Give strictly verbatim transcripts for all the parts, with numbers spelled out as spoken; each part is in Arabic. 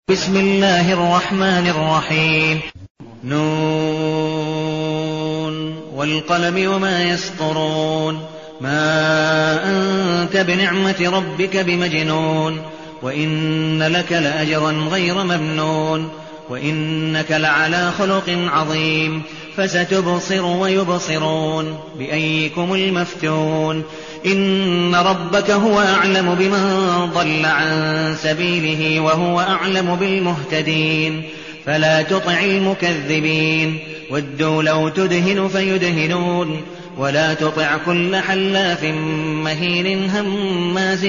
بسم الله الرحمن الرحيم. نون والقلم وما يسطرون. ما أنت بنعمة ربك بمجنون. وإن لك لأجرا غير ممنون. وإنك لعلى خلق عظيم. فستبصر ويبصرون بأيكم المفتون. إن ربك هو أعلم بمن ضل عن سبيله وهو أعلم بالمهتدين. فلا تطع المكذبين. ودوا لو تدهن فيدهنون. ولا تطع كل حلاف مهين هماز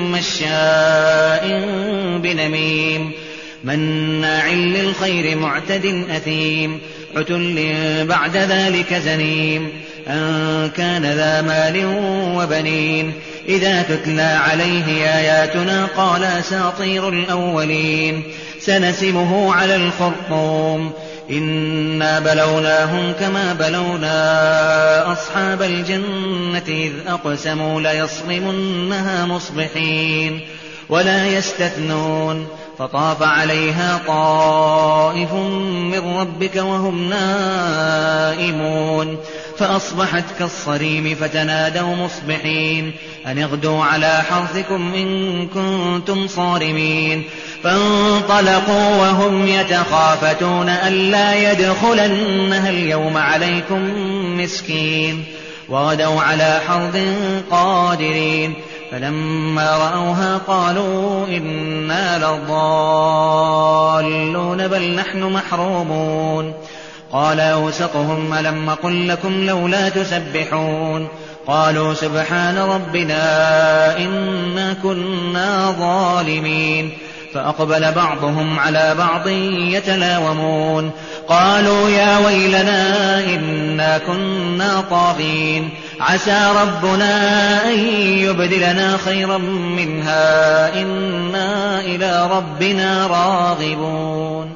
مشاء بنميم مناع للخير معتد أثيم عتل بعد ذلك زنيم أن كان ذا مال وبنين. إذا تتلى عليه آياتنا قال أساطير الأولين. سنسمه على الخرطوم. إنا بلوناهم كما بلونا أصحاب الجنة إذ أقسموا ليصرمنها مصبحين ولا يستثنون. فطاف عليها طائف من ربك وهم نائمون فأصبحت كالصريم فتنادوا مصبحين أن اغدوا على حرثكم إن كنتم صارمين. فانطلقوا وهم يتخافتون ألا يدخلنها اليوم عليكم مسكين. وغدوا على حرث قادرين. فلما رأوها قالوا إنا لضالون بل نحن محرومون. قال أوسطهم ألم قل لكم لولا تسبحون. قالوا سبحان ربنا إنا كنا ظالمين. فأقبل بعضهم على بعض يتلاومون. قالوا يا ويلنا إنا كنا طاغين. عسى ربنا أن يبدلنا خيرا منها إنا إلى ربنا راغبون.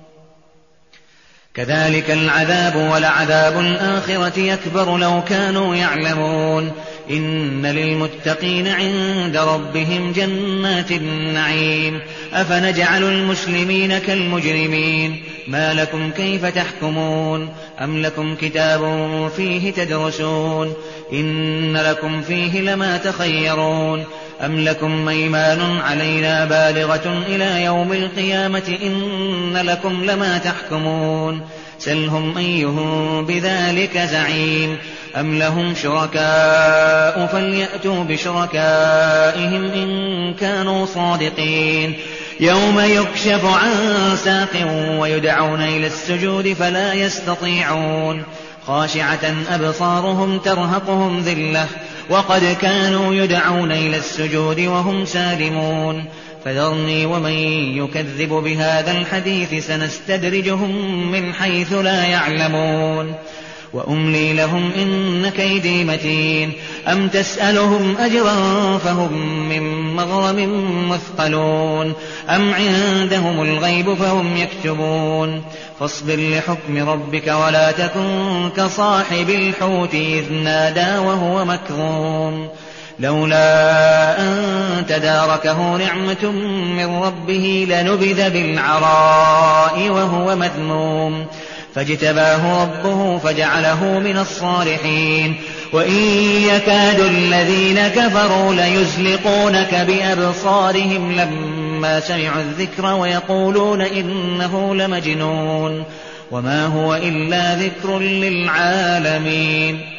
كذلك العذاب ولعذاب الآخرة أكبر لو كانوا يعلمون. إن للمتقين عند ربهم جنات النعيم. أفنجعل المسلمين كالمجرمين. ما لكم كيف تحكمون. أم لكم كتاب فيه تدرسون. إن لكم فيه لما تخيرون. أم لكم أيمان علينا بالغة إلى يوم القيامة إن لكم لما تحكمون. سلهم أيهم بذلك زعيم. أم لهم شركاء فليأتوا بشركائهم إن كانوا صادقين. يوم يكشف عن ساق ويدعون إلى السجود فلا يستطيعون. خاشعة أبصارهم ترهقهم ذلة وقد كانوا يدعون إلى السجود وهم سالمون. فذرني ومن يكذب بهذا الحديث سنستدرجهم من حيث لا يعلمون. وأملي لهم إن كيدي متين. أم تسألهم أجرا فهم من مغرم مثقلون. أم عندهم الغيب فهم يكتبون. فاصبر لحكم ربك ولا تكن كصاحب الحوت إذ نادى وهو مكظوم. لولا أن تداركه نعمة من ربه لنبذ بالعراء وهو مذموم. فاجتباه ربه فجعله من الصالحين. وإن يكاد الذين كفروا ليزلقونك بأبصارهم لما سمعوا الذكر ويقولون إنه لمجنون وما هو إلا ذكر للعالمين.